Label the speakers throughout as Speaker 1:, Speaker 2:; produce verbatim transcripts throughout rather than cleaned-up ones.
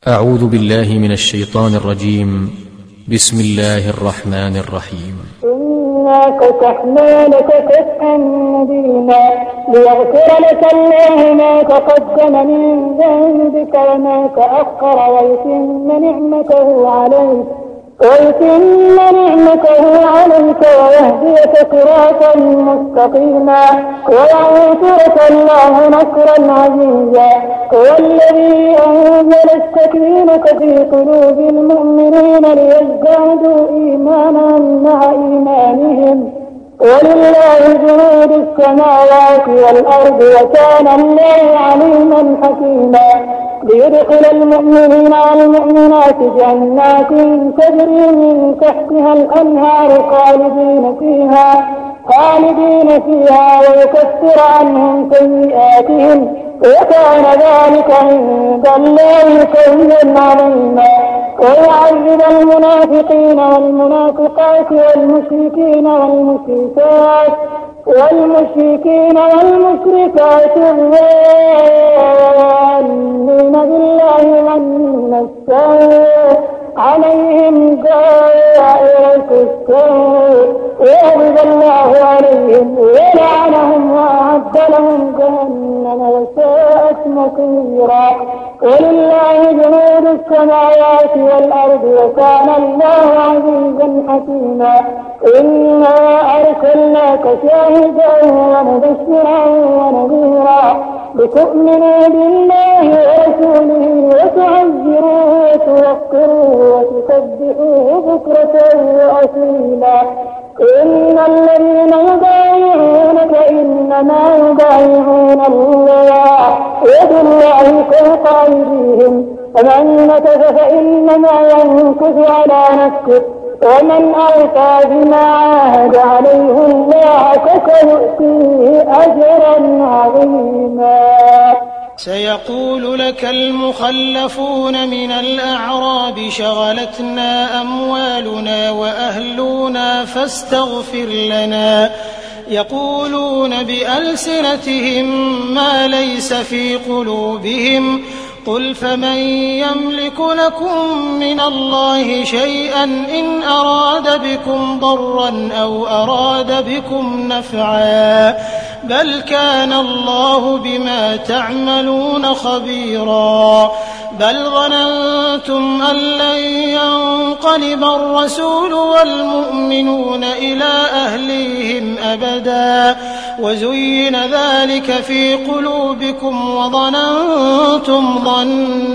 Speaker 1: أعوذ بالله من الشيطان الرجيم. بسم الله الرحمن الرحيم.
Speaker 2: إنا فتحنا لك فتحا مبينا ليغفر لك الله ما تقدم من ذنبك وما تأخر ويتم نعمته عليك ويتم نعمته عليك ويهديك صراطا مستقيما وينصرك الله نصرا عزيزا. هو الذي أنزل السكينة في قلوب المؤمنين ليزدادوا إيمانا مع إيمانهم ولله جنود السماوات والأرض وكان الله عليما حكيما. ليدخل المؤمنين والمؤمنات جنات تجري من تحتها الأنهار خالدين فيها خالدين فيها ويكفر عنهم سيئاتهم وكان ذلك عند الله فوزا عظيما. ويعذب المنافقين والمنافقات والمشركين والمشركات والمشركين والمشركات الظانين بالله ظن السوء عليهم دائرة السوء وغضب الله عليهم ولعنهم وأعد لهم جهنم وساءت مصيرا. ولله جنود السماوات والأرض وكان الله عزيزا حكيما. إنا أرسلناك شاهدا ومبشرا ونذيرا لتؤمنوا بالله ورسوله وتعزروه وتوقروه وتسبحوه بكرة وأصيلا. إن الذين يبايعونك إنما يبايعون الله يد الله فوق أيديهم فمن نكث فإنما ينكث على نفسه ومن أوفى بما عاهد عليه الله فسيؤتيه أجرا عظيما.
Speaker 3: سيقول لك المخلفون من الأعراب شغلتنا أموالنا وأهلنا فاستغفر لنا يقولون بألسنتهم ما ليس في قلوبهم قل فمن يملك لكم من الله شيئا إن أراد بكم ضرا أو أراد بكم نفعا بل كان الله بما تعملون خبيرا. بل ظننتم أن لن ينقلب الرسول والمؤمنون إلى أهليهم أبدا وزين ذلك في قلوبكم وظننتم ظن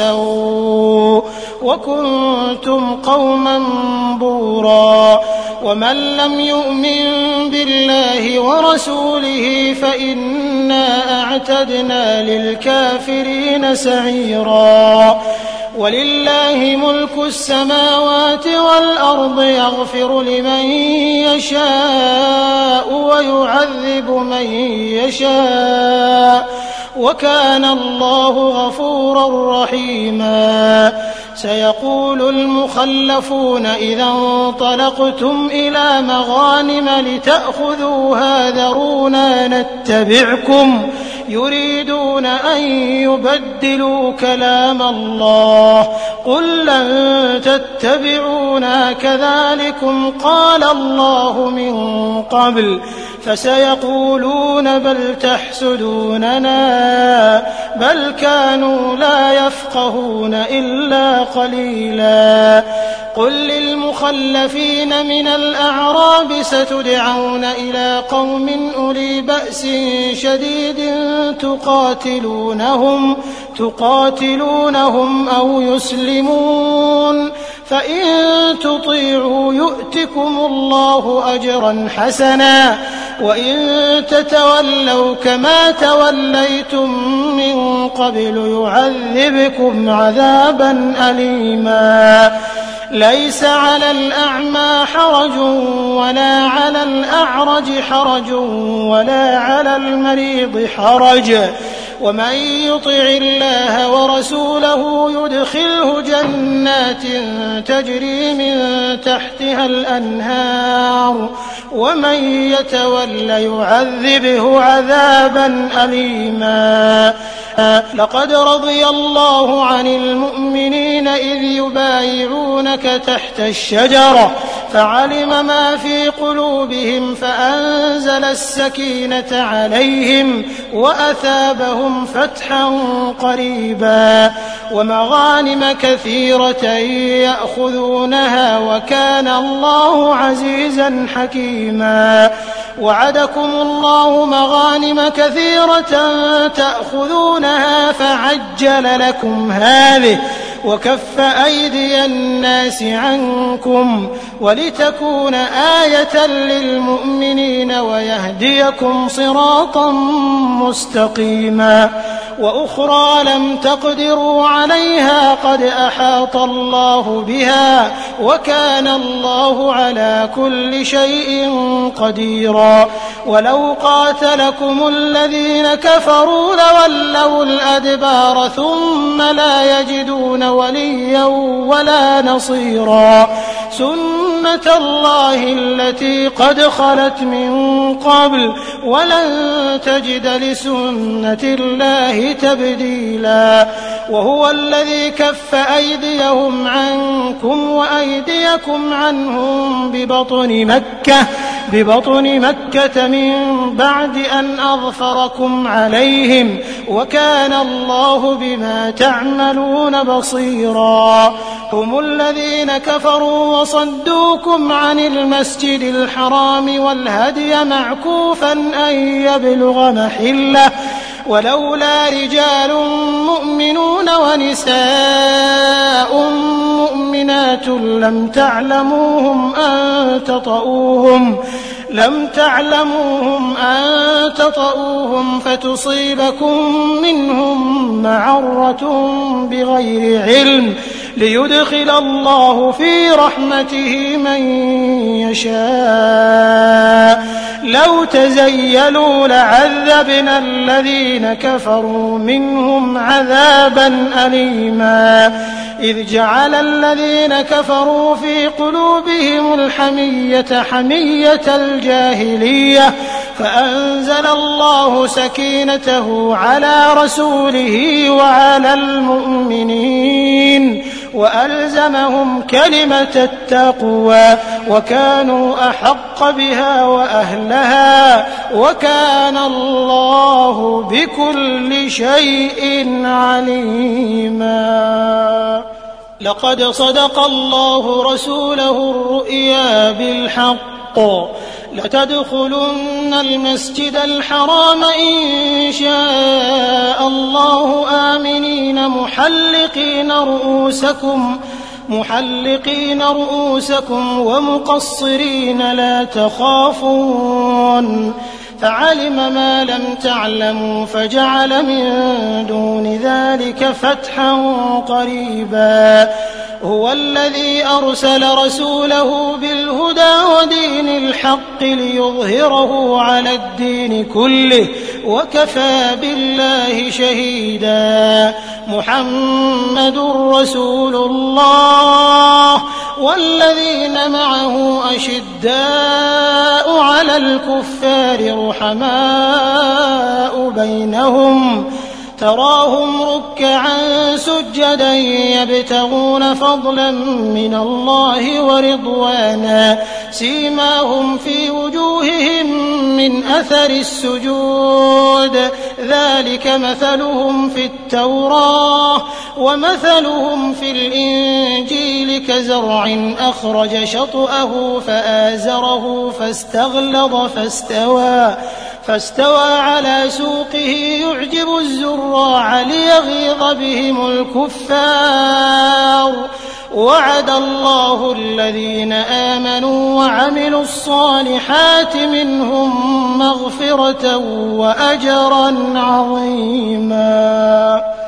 Speaker 3: السوء وكنتم قوما بورا. ومن لم يؤمن بالله ورسوله فإنا أعتدنا للكافرين سعيرا. ولله ملك السماوات والأرض يغفر لمن يشاء ويعذب من يشاء وكان الله غفورا رحيما. سيقول المخلفون إذا انطلقتم إلى مغانم لتأخذوها ذرونا نتبعكم يريدون أن يبدلوا كلام الله قل لن تتبعونا كذلكم قال الله من قبل فسيقولون بل تحسدوننا بل كانوا لا يفقهون إلا قليلا. قل للمخلفين من الأعراب ستدعون إلى قوم أولي بأس شديد تقاتلونهم تقاتلونهم أو يسلمون فإن تطيعوا يؤتكم الله أجرا حسنا وإن تتولوا كما توليتم من قبل يعذبكم عذابا أليما. ليس على الأعمى حرج ولا على الأعرج حرج ولا على المريض حرج ومن يطع الله ورسوله يدخله جنات تجري من تحتها الأنهار ومن يتول يعذبه عذابا أليما. لقد رضي الله عن المؤمنين إذ يبايعونك تحت الشجرة فعلم ما في قلوبهم فأنزل السكينة عليهم وأثابهم فتحا قريبا ومغانم كثيرة يأخذونها وكان الله عزيزا حكيما. وعدكم الله مغانم كثيرة تأخذونها فعجل لكم هذه وكف أيدي الناس عنكم ولتكون آية للمؤمنين ويهديكم صراطا مستقيما. وأخرى لم تقدروا عليها قد أحاط الله بها وكان الله على كل شيء قديرا. ولو قاتلكم الذين كفروا لولوا الأدبار ثم لا يجدون وليا ولا نصيرا. سنة الله التي قد خلت من قبل ولن تجد لسنة الله تبديلا. وهو الذي كف أيديهم عنكم وأيديكم عنهم ببطن مكة ببطن مكة من بعد أن أظفركم عليهم وكان الله بما تعملون بصيرا. هم الذين كفروا وصدوكم عن المسجد الحرام والهدي معكوفا أن يبلغ محله ولولا رجال مؤمنون ونساء مؤمنات لم تعلموهم أن تطؤوهم لم تعلموهم أن تطؤوهم فتصيبكم منهم معرة بغير علم ليدخل الله في رحمته من يشاء. لو تزيلوا لعذبنا الذين كفروا منهم عذابا أليما. إذ جعل الذين كفروا في قلوبهم الحمية حمية الجاهلية فأنزل الله سكينته على رسوله وعلى المؤمنين وألزمهم كلمة التقوى وكانوا أحق بها وأهلها وكان الله بكل شيء عليما. لقد صدق الله رسوله الرؤيا بالحق لتدخلن المسجد الحرام إن شاء الله آمنين محلقين رؤوسكم محلقين رؤوسكم ومقصرين لا تخافون فعلم ما لم تعلموا فجعل من دون ذلك فتحا قريبا. هو الذي أرسل رسوله بالهدى ودين الحق ليظهره على الدين كله وكفى بالله شهيدا. محمد رسول الله والذين معه أشداء على الكفار رحماء بينهم تراهم ركعا سجدا يبتغون فضلا من الله ورضوانا سيماهم في وجوههم من أثر السجود ذلك مثلهم في التوراة ومثلهم في الإنجيل كزرع أخرج شطأه فآزره فاستغلظ فاستوى فاستوى على سوقه يعجب الزراع ليغيظ بهم الكفار. وعد الله الذين آمنوا وعملوا الصالحات منهم مغفرة وأجرا عظيما.